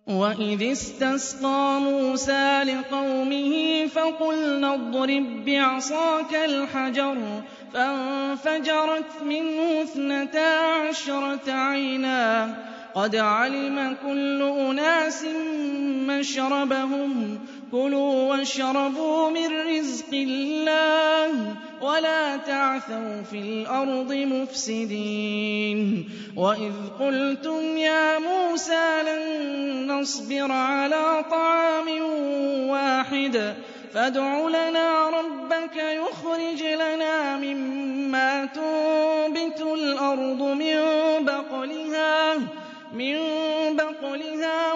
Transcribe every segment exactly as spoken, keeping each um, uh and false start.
وَإِذِ اسْتَسْقَىٰ مُوسَىٰ لِقَوْمِهِ فَقُلْنَا اضْرِب بِّعَصَاكَ الْحَجَرَ ۖ فَانفَجَرَتْ مِنْهُ اثْنَتَا عَشْرَةَ عَيْنًا ۖ قَدْ عَلِمَ كُلُّ أُنَاسٍ مَّشْرَبَهُمْ ۖ كُلُوا وَاشْرَبُوا مِن رِّزْقِ اللَّهِ وَلَا تَعْثَوْا فِي الْأَرْضِ مُفْسِدِينَ وَإِذْ قُلْتُمْ يَا مُوسَىٰ لَن نَّصْبِرَ عَلَىٰ طَعَامٍ وَاحِدٍ فَادْعُ لَنَا رَبَّكَ يُخْرِجْ لَنَا مِمَّا تُنبِتُ الْأَرْضُ مِن بَقْلِهَا من بقلها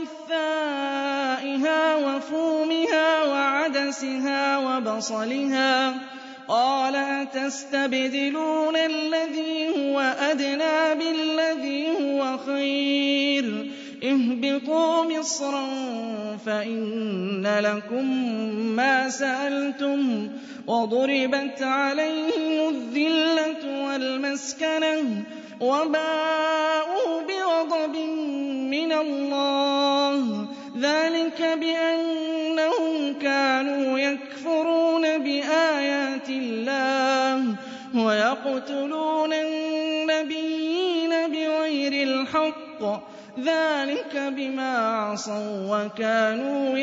وقثائها وفومها وعدسها وبصلها قال أتستبدلون الذي هو أدنى بالذي هو خير اهبطوا مصرا فإن لكم ما سألتم وضربت عليهم الذلة والمسكنة وباءوا بغضب من الله ذلك بأنهم كانوا يكفرون بآيات الله ويقتلون النبيين بغير الحق ذلك بما عصوا وكانوا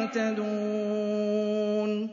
يعتدون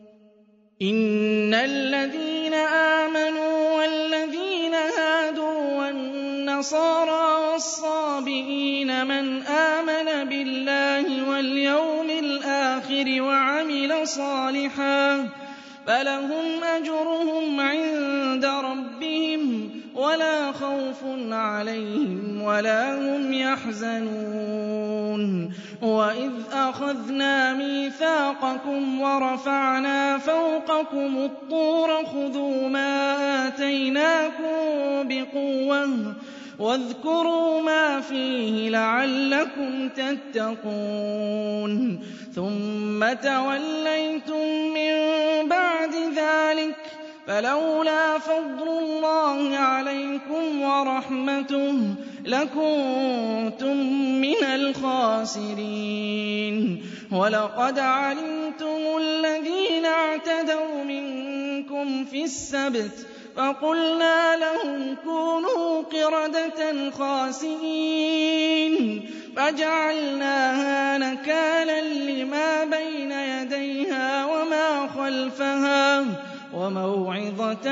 إن الذين آمنوا والذين هادوا والنصارى والصابئين من آمن بالله واليوم الآخر وعمل صالحا فلهم أجرهم عند ربهم ولا خوف عليهم ولا هم يحزنون وإذ أخذنا ميثاقكم ورفعنا فوقكم الطور خذوا ما آتيناكم بقوة واذكروا ما فيه لعلكم تتقون ثم توليتم من بعد ذلك فلولا فضل الله عليكم ورحمته لكنتم من الخاسرين ولقد علمتم الذين اعتدوا منكم في السبت فقلنا لهم كونوا قردة خاسئين فجعلناها نكالا لما بين يديها وما خلفها وموعظة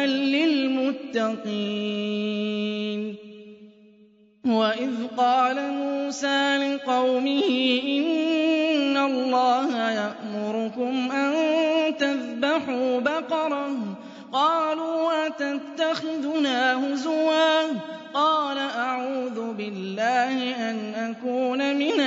للمتقين وإذ قال موسى لقومه إن الله يأمركم أن تذبحوا بقرة قالوا أتتخذنا هزوا قال أعوذ بالله أن أكون من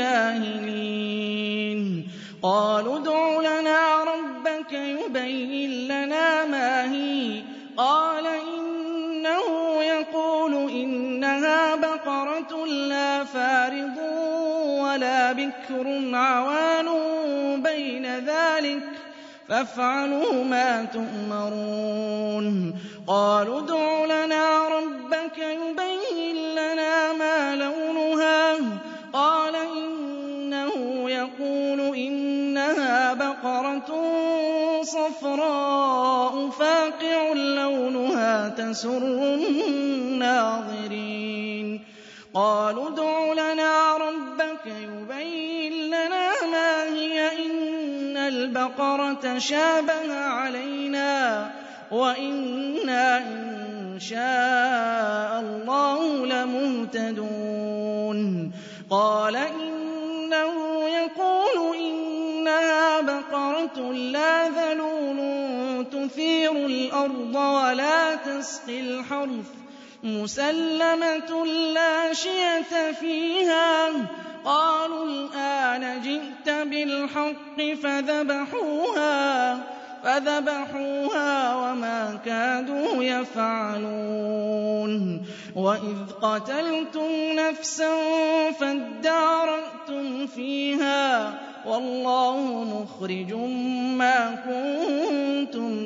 الجاهلين قالوا ادع لنا ربك يبين لنا ما هي قال إنه يقول إنها بقرة لا فارض ولا بكر عوان بين ذلك فافعلوا ما تؤمرون قالوا ادع لنا ربك يبين لنا ما لونها قال إنه يقول إنها بقرة صفراء فاقع لونها تسر الناظرين قالوا ادع لنا ربك يبين لنا ما هي إن البقرة شابه علينا وإنا إن شاء الله لمهتدون قال إنه يقول إنها بقرة لا ذلول تثير الأرض ولا تسقي الحرث مسلمة لا شية فيها قالوا الآن جئت بالحق فذبحوها فذبحوها وما كادوا يفعلون وإذ قتلتم نفسا فادارأتم فيها والله مخرج ما كنتم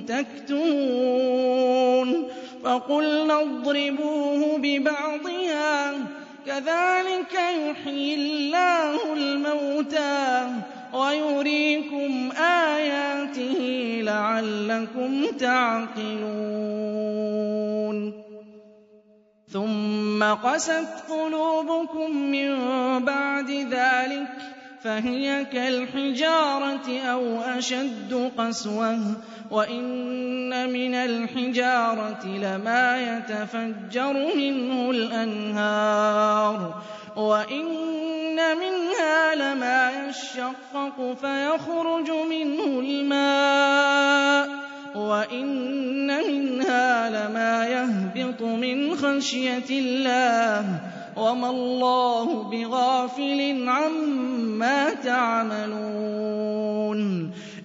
تكتمون فقلنا اضربوه ببعضها كذلك يحيي الله الْمَوْتَىٰ وَيُرِيكُمْ آيَاتِهِ لَعَلَّكُمْ تَعْقِلُونَ ثُمَّ قَسَتْ قُلُوبُكُم مِّن بَعْدِ ذَٰلِكَ فَهِيَ كَالْحِجَارَةِ أَوْ أَشَدُّ قَسْوَةً ۚ وَإِنَّ مِنَ الْحِجَارَةِ لَمَا يَتَفَجَّرُ مِنْهُ الْأَنْهَارُ وَإِنَّ مِنْهَا لَمَا يَشَّقَّقُ فَيَخْرُجُ مِنْهُ الْمَاءُ وَإِنَّ مِنْهَا لَمَا يَهْبِطُ مِنْ خَشْيَةِ اللَّهِ وَمَا اللَّهُ بِغَافِلٍ عَمَّا تَعْمَلُونَ